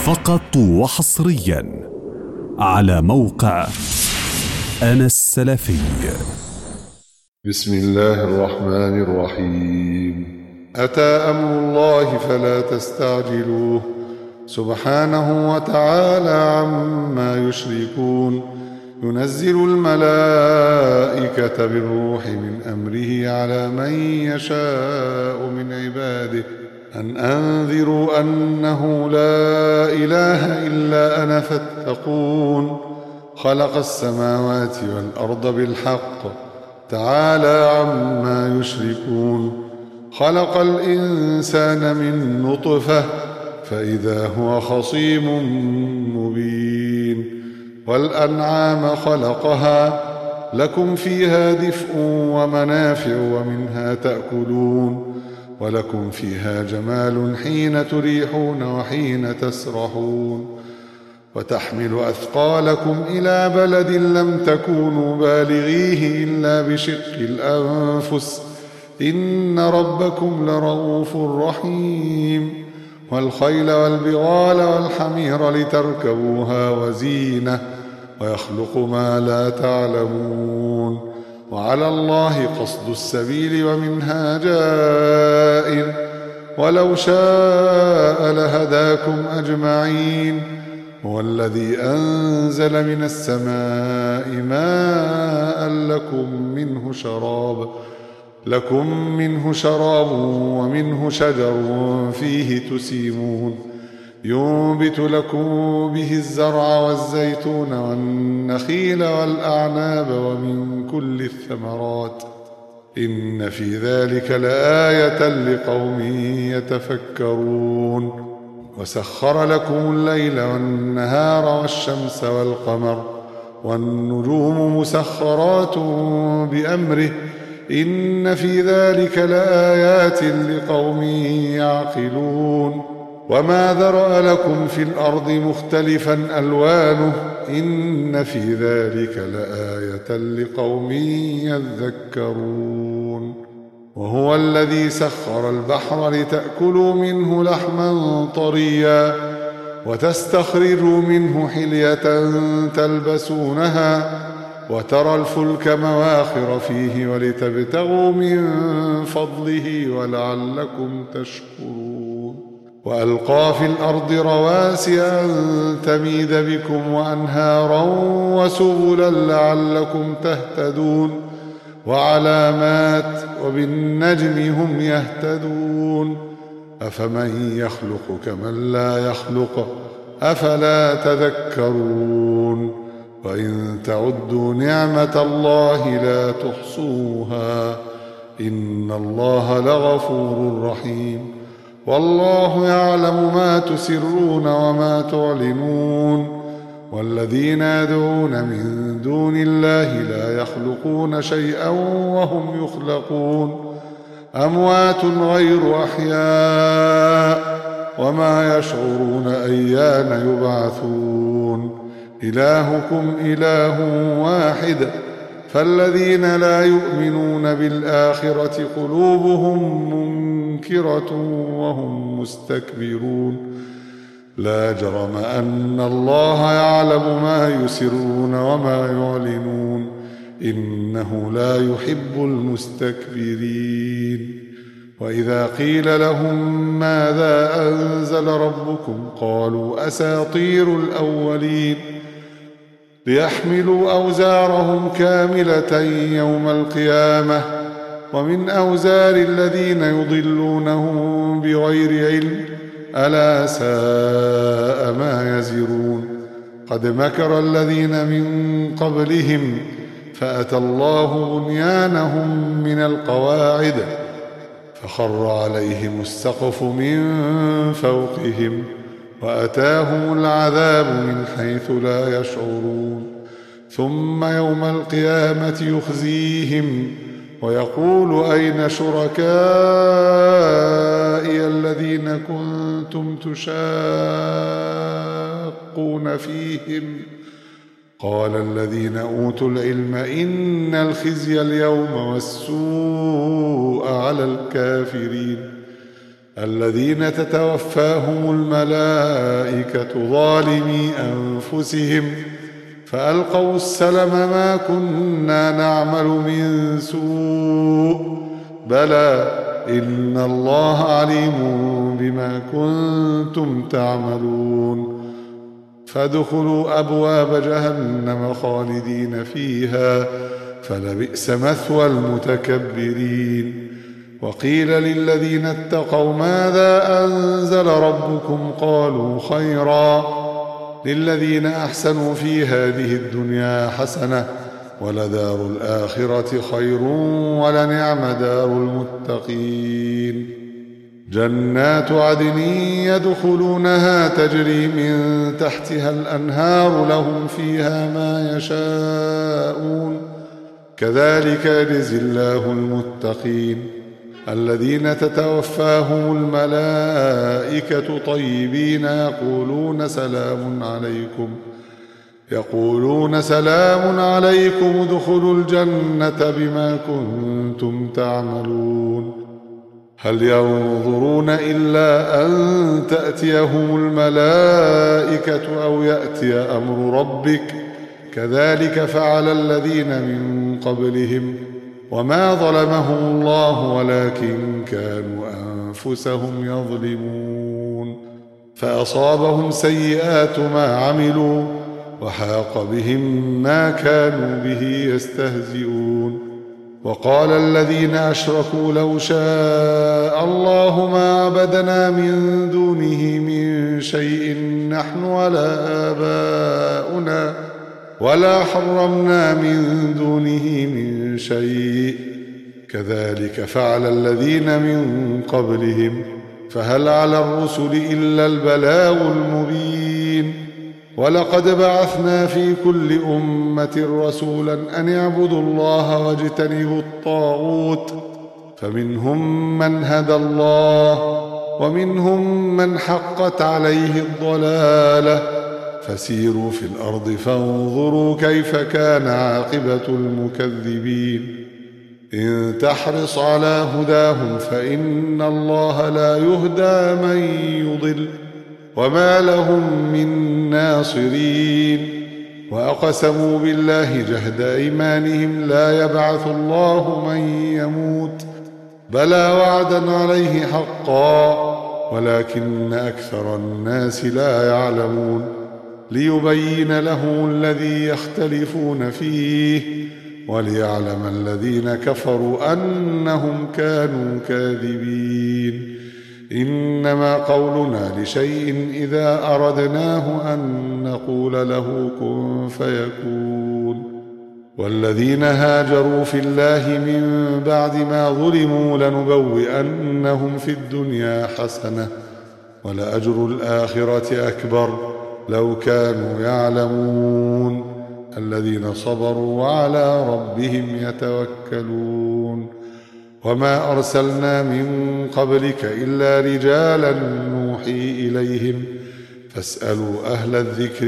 فقط وحصريا على موقع أنا السلفي. بسم الله الرحمن الرحيم. أتى أمر الله فلا تستعجلوه سبحانه وتعالى عما يشركون. ينزل الملائكة بالروح من أمره على من يشاء من عباده أن أنذروا أنه لا إله إلا أنا فاتقون. خلق السماوات والأرض بالحق تعالى عما يشركون. خلق الإنسان من نطفة فإذا هو خصيم مبين. والأنعام خلقها لكم فيها دفء ومنافع ومنها تأكلون ولكم فيها جمال حين تريحون وحين تسرحون. وتحمل أثقالكم إلى بلد لم تكونوا بالغيه إلا بشق الأنفس إن ربكم لرؤوف رحيم. والخيل والبغال والحمير لتركبوها وزينة ويخلق ما لا تعلمون. وعلى الله قصد السبيل ومنها جائر ولو شاء لهداكم أجمعين. هو الذي أنزل من السماء ماء لكم منه شراب ومنه شجر فيه تسيمون. ينبت لكم به الزرع والزيتون والنخيل والأعناب ومن كل الثمرات إن في ذلك لآية لقوم يتفكرون. وسخر لكم الليل والنهار والشمس والقمر والنجوم مسخرات بأمره إن في ذلك لآيات لقوم يعقلون. وما ذرأ لكم في الأرض مختلفا ألوانه إن في ذلك لآية لقوم يذكرون. وهو الذي سخر البحر لتأكلوا منه لحما طريا وتستخرجوا منه حلية تلبسونها وترى الفلك مواخر فيه ولتبتغوا من فضله ولعلكم تشكرون. وألقى في الأرض رواسي أن تميد بكم وأنهارا وسبلا لعلكم تهتدون. وعلامات وبالنجم هم يهتدون. أفمن يخلق كمن لا يخلق أفلا تذكرون. وإن تعدوا نعمة الله لا تحصوها إن الله لغفور رحيم. والله يعلم ما تسرون وما تعلنون. والذين يدعون من دون الله لا يخلقون شيئا وهم يخلقون أموات غير أحياء وما يشعرون أيان يبعثون. إلهكم إله واحد فالذين لا يؤمنون بالآخرة قلوبهم منكرة وهم مستكبرون. لا جرم أن الله يعلم ما يسرون وما يعلنون إنه لا يحب المستكبرين. وإذا قيل لهم ماذا أنزل ربكم قالوا أساطير الأولين ليحملوا أوزارهم كاملة يوم القيامة ومن أوزار الذين يضلونهم بغير علم ألا ساء ما يزرون. قد مكر الذين من قبلهم فأتى الله بنيانهم من القواعد فخر عليهم السقف من فوقهم وأتاهم العذاب من حيث لا يشعرون. ثم يوم القيامة يخزيهم ويقول أين شركائي الذين كنتم تشاقون فيهم قال الذين أوتوا العلم إن الخزي اليوم والسوء على الكافرين الذين تتوفاهم الملائكة ظالمي أنفسهم فألقوا السلم ما كنا نعمل من سوء بلى إن الله عليم بما كنتم تعملون فادخلوا أبواب جهنم خالدين فيها فلبئس مثوى المتكبرين وقيل للذين اتقوا ماذا أنزل ربكم قالوا خيرا للذين أحسنوا في هذه الدنيا حسنة ولدار الآخرة خير ولنعم دار المتقين جنات عدن يدخلونها تجري من تحتها الأنهار لهم فيها ما يشاءون كذلك يجزي الله المتقين الذين تتوفاهم الملائكة طيبين يقولون سلام عليكم ادخلوا الجنة بما كنتم تعملون هل ينظرون إلا أن تأتيهم الملائكة أو يأتي أمر ربك كذلك فعل الذين من قبلهم وما ظلمهم الله ولكن كانوا أنفسهم يظلمون فأصابهم سيئات ما عملوا وحاق بهم ما كانوا به يستهزئون وقال الذين أشركوا لو شاء الله ما عبدنا من دونه من شيء نحن ولا آباؤنا ولا حرمنا من دونه من شيء كذلك فعل الذين من قبلهم فهل على الرسل إلا البلاغ المبين ولقد بعثنا في كل أمة رسولا أن اعبدوا الله واجتنبوا الطاغوت فمنهم من هدى الله ومنهم من حقت عليه الضلالة فسيروا في الأرض فانظروا كيف كان عاقبة المكذبين إن تحرص على هداهم فإن الله لا يهدى من يضل وما لهم من ناصرين وأقسموا بالله جهد أيمانهم لا يبعث الله من يموت بلى وعدا عليه حقا ولكن أكثر الناس لا يعلمون ليبين لهم الذي يختلفون فيه وليعلم الذين كفروا أنهم كانوا كاذبين إنما قولنا لشيء إذا أردناه أن نقول له كن فيكون والذين هاجروا في الله من بعد ما ظلموا لنبوئنهم في الدنيا حسنة ولأجر الآخرة أكبر لو كانوا يعلمون الذين صبروا وعلى ربهم يتوكلون وما أرسلنا من قبلك إلا رجالا نوحي إليهم فاسألوا أهل الذكر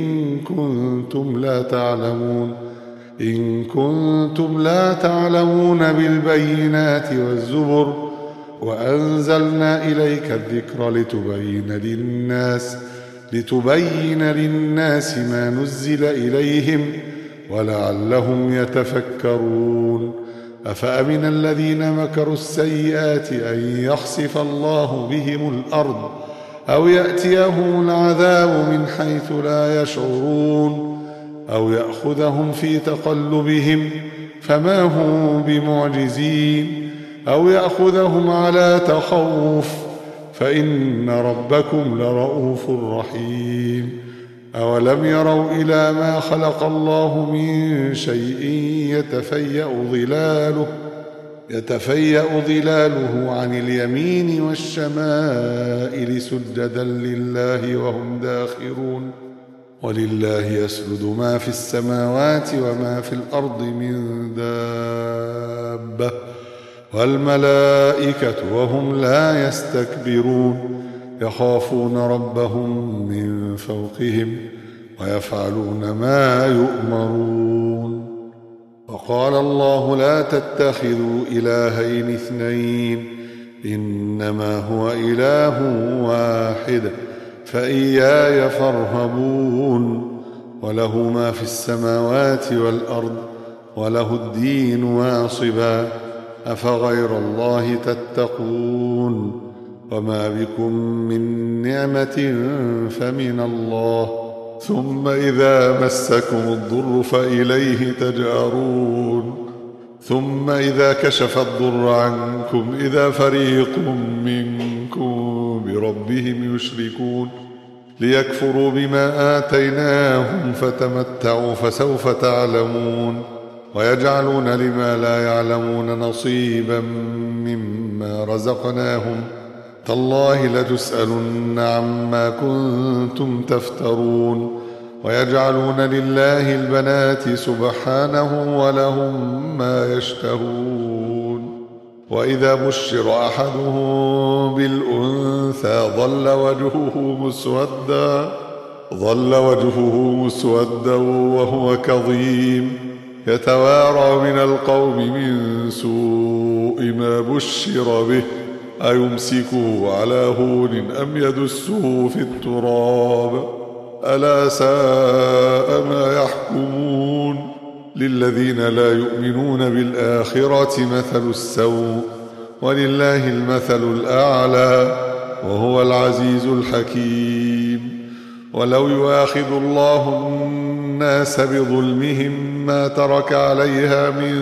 إن كنتم لا تعلمون بالبينات والزبر وأنزلنا إليك الذكر لتبين للناس ما نزل إليهم ولعلهم يتفكرون أفأمن الذين مكروا السيئات أن يخسف الله بهم الأرض أو يأتيهم العذاب من حيث لا يشعرون أو يأخذهم في تقلبهم فما هم بمعجزين أو يأخذهم على تخوف فإن ربكم لرؤوف رحيم أولم يروا إلى ما خلق الله من شيء يتفيأ ظلاله عن اليمين والشمائل سجدا لله وهم داخرون ولله يسجد ما في السماوات وما في الأرض من دابة والملائكة وهم لا يستكبرون يخافون ربهم من فوقهم ويفعلون ما يؤمرون وقال الله لا تتخذوا إلهين اثنين إنما هو إله واحد فإياي فارهبون وله ما في السماوات والأرض وله الدين واصبا أفغير الله تتقون وما بكم من نعمة فمن الله ثم إذا مسكم الضر فإليه تجأرون ثم إذا كشف الضر عنكم إذا فريق منكم بربهم يشركون ليكفروا بما آتيناهم فتمتعوا فسوف تعلمون ويجعلون لما لا يعلمون نصيبا مما رزقناهم تالله لتسألن عما كنتم تفترون ويجعلون لله البنات سبحانه ولهم ما يشتهون وإذا بشر أحدهم بالأنثى ظل وجهه مسودا وهو كظيم يتوارى من القوم من سوء ما بشر به أيمسكه على هون أم يدسه في التراب ألا ساء ما يحكمون للذين لا يؤمنون بالآخرة مثل السوء ولله المثل الأعلى وهو العزيز الحكيم ولو يؤاخذ الله الناس بظلمهم ما ترك عليها من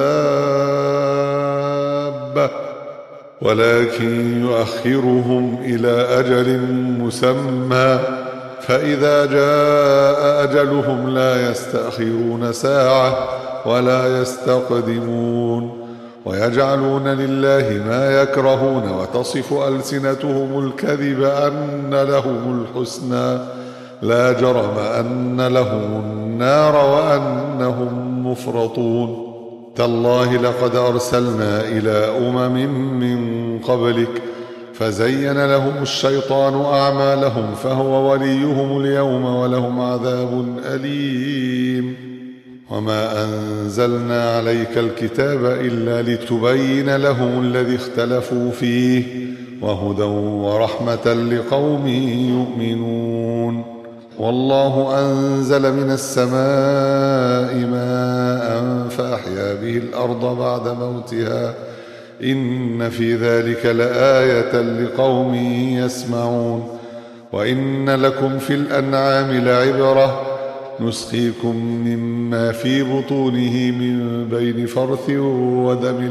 دابة ولكن يؤخرهم إلى أجل مسمى فإذا جاء أجلهم لا يستأخرون ساعة ولا يستقدمون ويجعلون لله ما يكرهون وتصف ألسنتهم الكذب أن لهم الحسنى لا جرم أن لهم النار وأنهم مفرطون تالله لقد أرسلنا إلى من قبلك فزين لهم الشيطان أعمالهم فهو وليهم اليوم ولهم عذاب أليم وما أنزلنا عليك الكتاب إلا لتبين لهم الذي اختلفوا فيه وهدى ورحمة لقوم يؤمنون والله أنزل من السماء ماء فأحيا به الأرض بعد موتها إن في ذلك لآية لقوم يسمعون وإن لكم في الأنعام لعبرة نسقيكم مما في بطونه من بين فرث ودم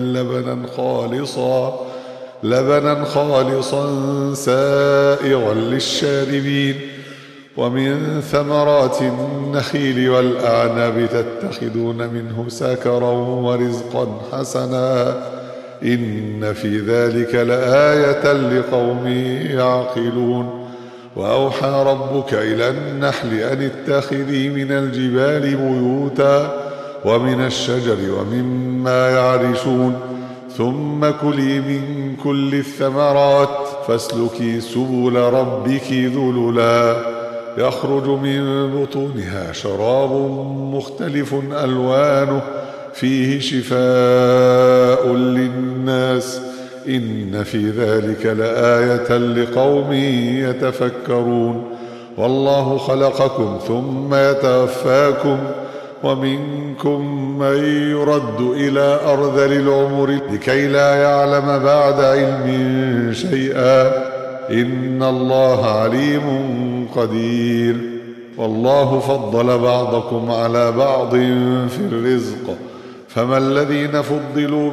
لبنا خالصا سائغا للشاربين ومن ثمرات النخيل والأعناب تتخذون منه سكرا ورزقا حسنا إن في ذلك لآية لقوم يعقلون وأوحى ربك إلى النحل أن اتخذي من الجبال بيوتا ومن الشجر ومما يعرشون ثم كلي من كل الثمرات فاسلكي سبل ربك ذللا يخرج من بطونها شراب مختلف ألوانه فيه شفاء للناس إن في ذلك لآية لقوم يتفكرون والله خلقكم ثم يتوفاكم ومنكم من يرد إلى أرذل العمر لكي لا يعلم بعد علم شيئا إن الله عليم قدير والله فضل بعضكم على بعض في الرزق فما الذين فضلوا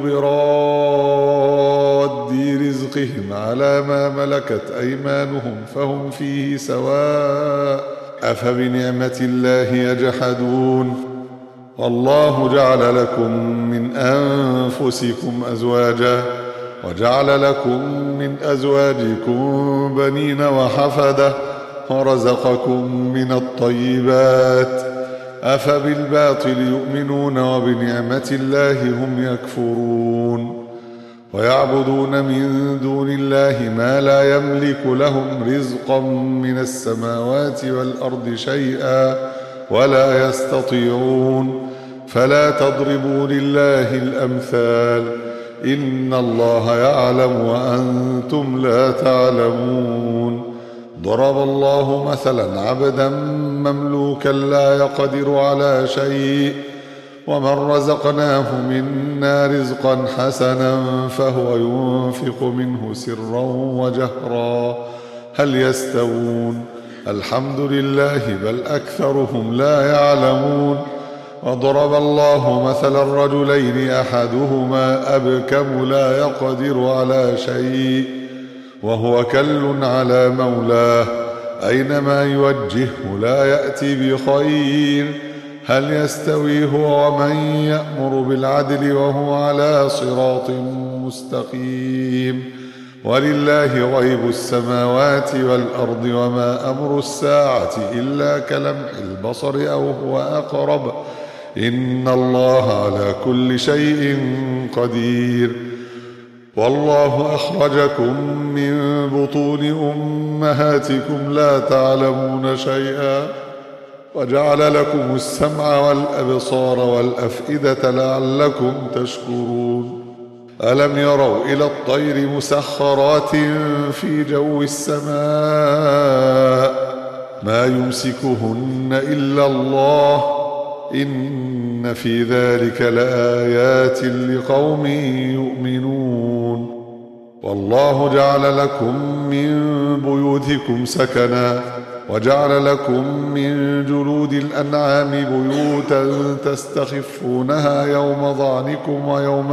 براد رزقهم على ما ملكت أيمانهم فهم فيه سواء أفبنعمة الله يجحدون والله جعل لكم من أنفسكم أزواجا وجعل لكم من أزواجكم بنين وحفدة ورزقكم من الطيبات أفبالباطل يؤمنون وبنعمة الله هم يكفرون ويعبدون من دون الله ما لا يملك لهم رزقا من السماوات والأرض شيئا ولا يستطيعون فلا تضربوا لله الأمثال إن الله يعلم وأنتم لا تعلمون. ضرب الله مثلا عبدا مملوكا لا يقدر على شيء ومن رزقناه منا رزقا حسنا فهو ينفق منه سرا وجهرا هل يستوون؟ الحمد لله بل أكثرهم لا يعلمون. وضرب الله مثلا رجلين أحدهما أبكم لا يقدر على شيء وهو كل على مولاه أينما يوجهه لا يأتي بخير هل يستوي هو ومن يأمر بالعدل وهو على صراط مستقيم؟ ولله غيب السماوات والأرض وما أمر الساعة إلا كلمح البصر أو هو أقرب إن الله على كل شيء قدير. والله أخرجكم من بطون أمهاتكم لا تعلمون شيئا وجعل لكم السمع والأبصار والأفئدة لعلكم تشكرون. ألم يروا إلى الطير مسخرات في جو السماء ما يمسكهن إلا الله إن في ذلك لآيات لقوم يؤمنون. والله جعل لكم من بيوتكم سكنا وجعل لكم من جلود الأنعام بيوتا تستخفونها يوم ظعنكم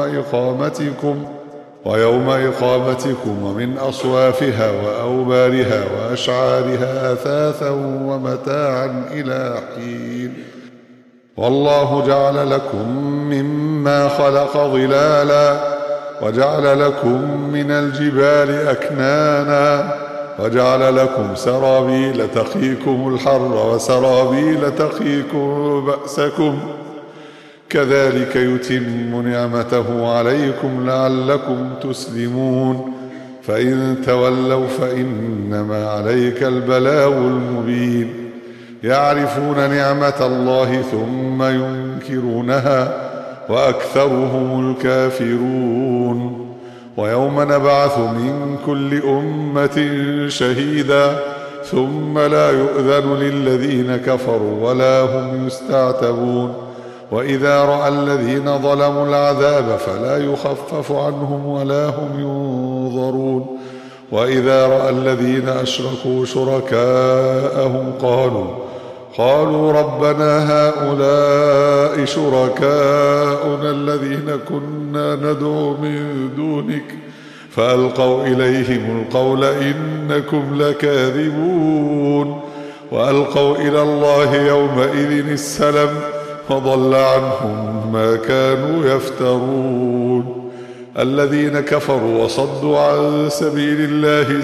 ويوم إقامتكم ومن أصوافها وأوبارها وأشعارها أثاثا ومتاعا إلى حين. والله جعل لكم مما خلق ظلالا وجعل لكم من الجبال أكنانا وجعل لكم سرابيل تقيكم الحر وسرابيل تقيكم بأسكم كذلك يتم نعمته عليكم لعلكم تسلمون. فإن تولوا فإنما عليك البلاغ المبين. يعرفون نعمة الله ثم ينكرونها وأكثرهم الكافرون. ويوم نبعث من كل أمة شهيدا ثم لا يؤذن للذين كفروا ولا هم يستعتبون. وإذا رأى الذين ظلموا العذاب فلا يخفف عنهم ولا هم ينظرون. وإذا رأى الذين أشركوا شركاءهم قالوا ربنا هؤلاء شركاؤنا الذين كنا ندعو من دونك فألقوا إليهم القول إنكم لكاذبون. وألقوا إلى الله يومئذ السلم وضل عنهم ما كانوا يفترون. الذين كفروا وصدوا عن سبيل الله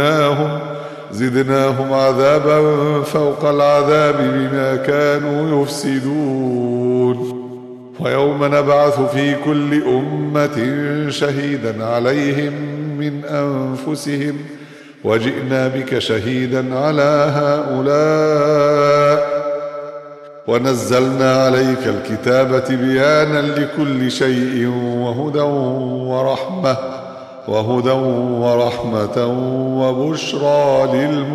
زدناهم عذابا فوق العذاب بما كانوا يفسدون. ويوم نبعث في كل أمة شهيدا عليهم من أنفسهم وجئنا بك شهيدا على هؤلاء ونزلنا عليك الكتاب تبيانا لكل شيء وهدى ورحمة وبشرى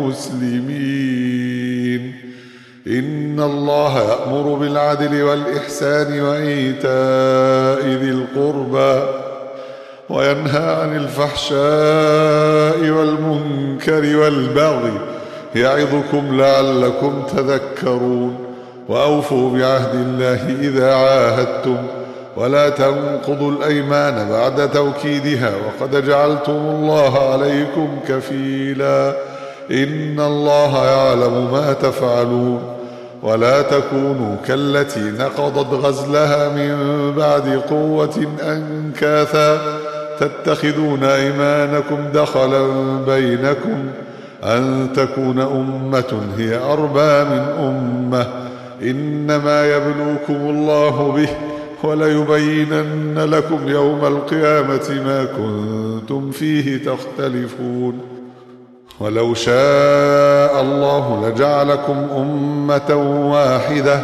للمسلمين. إن الله يأمر بالعدل والإحسان وإيتاء ذي القربى وينهى عن الفحشاء والمنكر والبغي يعظكم لعلكم تذكرون. وأوفوا بعهد الله إذا عاهدتم ولا تنقضوا الأيمان بعد توكيدها وقد جعلتم الله عليكم كفيلا إن الله يعلم ما تفعلون. ولا تكونوا كالتي نقضت غزلها من بعد قوة أنكاثا تتخذون أيمانكم دخلا بينكم أن تكون أمة هي أربى من أمة إنما يبلوكم الله به وليبينن لكم يوم القيامة ما كنتم فيه تختلفون. ولو شاء الله لجعلكم أمة واحدة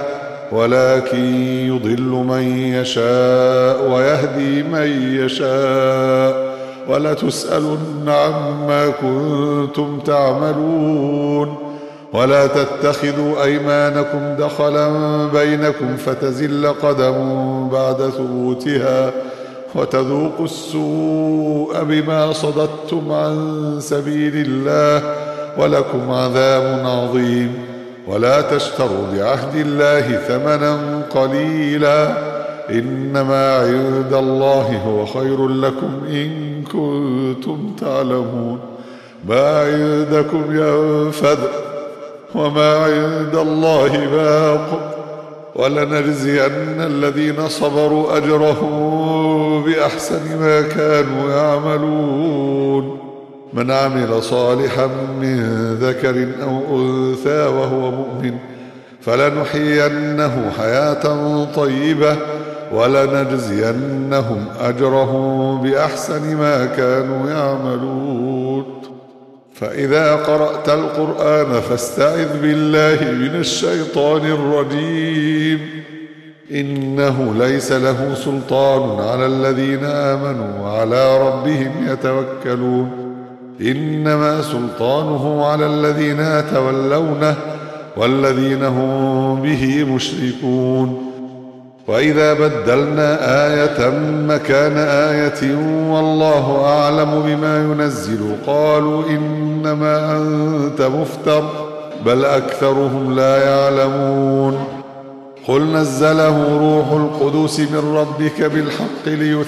ولكن يضل من يشاء ويهدي من يشاء ولتسألن عما كنتم تعملون. ولا تتخذوا أيمانكم دخلا بينكم فتزل قدم بعد ثبوتها وتذوقوا السوء بما صددتم عن سبيل الله ولكم عذاب عظيم. ولا تشتروا بعهد الله ثمنا قليلا إنما عند الله هو خير لكم إن كنتم تعلمون. ما عندكم ينفد وما عند الله باق ولنجزين الذين صبروا أجرهم بأحسن ما كانوا يعملون. من عمل صالحا من ذكر أو أنثى وهو مؤمن فلنحيينه حياة طيبة ولنجزينهم أجرهم بأحسن ما كانوا يعملون. فإذا قرأت القرآن فاستعذ بالله من الشيطان الرجيم إنه ليس له سلطان على الذين آمنوا وعلى ربهم يتوكلون. إنما سلطانه على الذين يتولونه والذين هم به مشركون. وإذا بدلنا آية مكان آية والله أعلم بما ينزل قالوا إنما أنت مفتر بل أكثرهم لا يعلمون. قل نزله روح القدس من ربك بالحق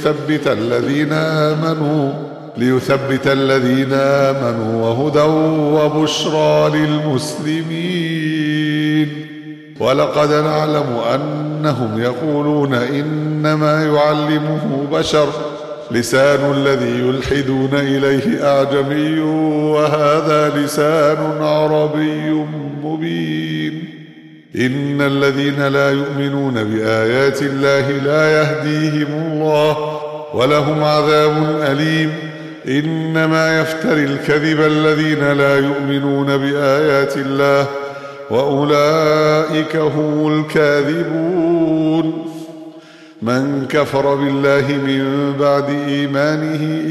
ليثبت الذين آمنوا وهدى وبشرى للمسلمين. ولقد نعلم أنهم يقولون إنما يعلمه بشر لسان الذي يلحدون إليه أعجمي وهذا لسان عربي مبين. إن الذين لا يؤمنون بآيات الله لا يهديهم الله ولهم عذاب أليم. إنما يفتري الكذب الذين لا يؤمنون بآيات الله وأولئك هم الكاذبون. من كفر بالله من بعد إيمانه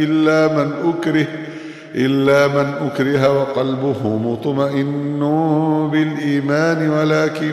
إلا من أكره وقلبه مطمئن بالإيمان ولكن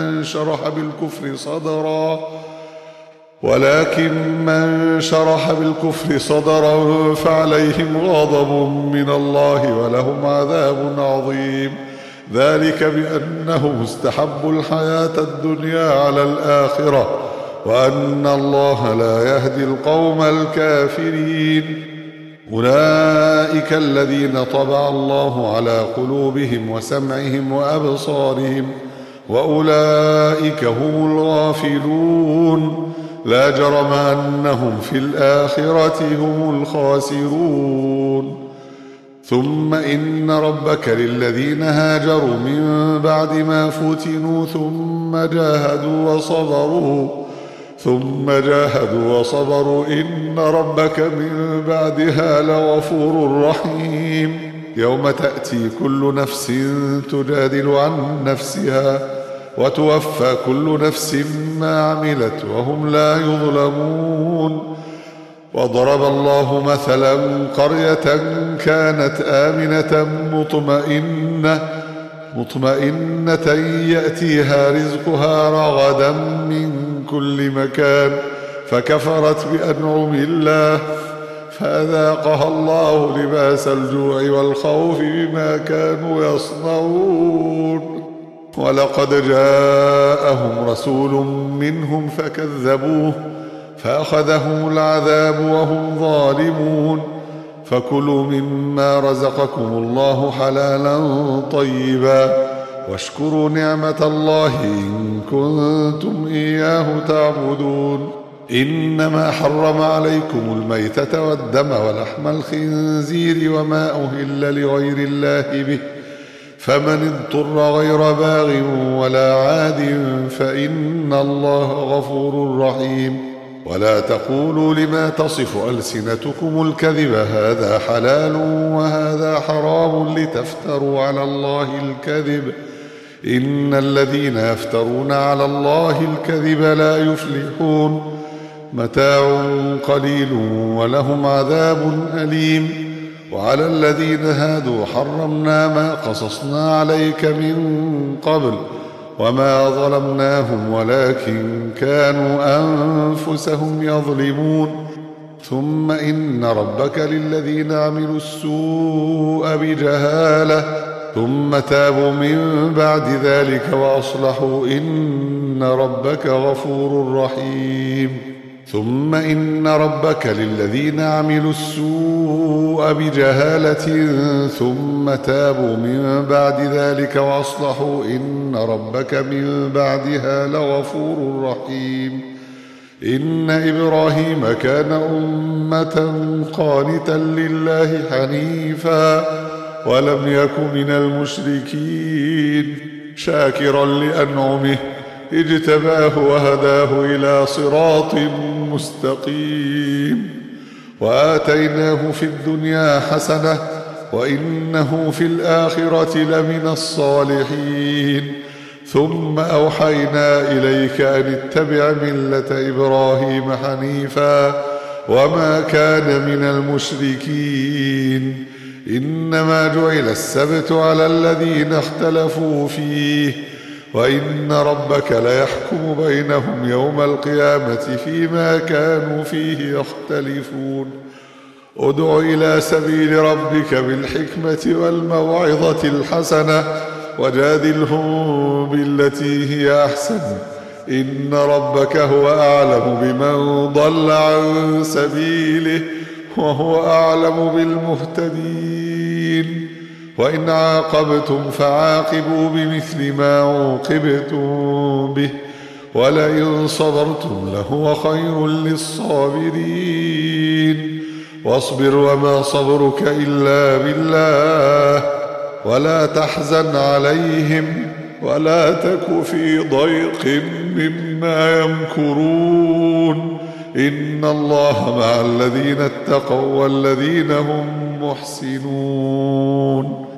من شرح بالكفر صدرا فعليهم غضب من الله ولهم عذاب عظيم. ذلك بأنهم استحبوا الحياة الدنيا على الآخرة وأن الله لا يهدي القوم الكافرين. أولئك الذين طبع الله على قلوبهم وسمعهم وأبصارهم وأولئك هم الغافلون. لا جرم أنهم في الآخرة هم الخاسرون. ثم إن ربك للذين هاجروا من بعد ما فتنوا ثم جاهدوا وصبروا إن ربك من بعدها لغفور رحيم. يوم تأتي كل نفس تجادل عن نفسها وتوفى كل نفس ما عملت وهم لا يظلمون. وضرب الله مثلا قرية كانت آمنة مطمئنة يأتيها رزقها رغدا من كل مكان فكفرت بأنعم الله فأذاقها الله لباس الجوع والخوف بما كانوا يصنعون. ولقد جاءهم رسول منهم فكذبوه فأخذهم العذاب وهم ظالمون. فكلوا مما رزقكم الله حلالا طيبا واشكروا نعمة الله إن كنتم إياه تعبدون. إنما حرم عليكم الميتة والدم ولحم الخنزير وما أهل لغير الله به فمن اضطر غير باغ ولا عاد فإن الله غفور رحيم. ولا تقولوا لما تصف ألسنتكم الكذب هذا حلال وهذا حرام لتفتروا على الله الكذب إن الذين يفترون على الله الكذب لا يفلحون متاع قليل ولهم عذاب أليم وعلى الذين هادوا حرمنا ما قصصنا عليك من قبل وما ظلمناهم ولكن كانوا أنفسهم يظلمون ثم إن ربك للذين عملوا السوء بجهالة ثم تابوا من بعد ذلك وأصلحوا إن ربك غفور رحيم ثم إن ربك للذين عملوا السوء بجهالة ثم تابوا من بعد ذلك وأصلحوا إن ربك من بعدها لغفور رحيم إن إبراهيم كان أمة قانتا لله حنيفا ولم يك من المشركين شاكرا لأنعمه اجتباه وهداه إلى صراط مستقيم وآتيناه في الدنيا حسنة وإنه في الآخرة لمن الصالحين ثم أوحينا إليك أن اتبع ملة إبراهيم حنيفا وما كان من المشركين إنما جعل السبت على الذين اختلفوا فيه وإن ربك ليحكم بينهم يوم القيامة فيما كانوا فيه يختلفون ادع إلى سبيل ربك بالحكمة والموعظة الحسنة وجادلهم بالتي هي أحسن إن ربك هو أعلم بمن ضل عن سبيله وهو أعلم بالمهتدين وإن عاقبتم فعاقبوا بمثل ما عوقبتم به ولئن صبرتم لهو خير للصابرين واصبر وما صبرك إلا بالله ولا تحزن عليهم ولا تك في ضيق مما يمكرون إن الله مع الذين اتقوا والذين هم محسنون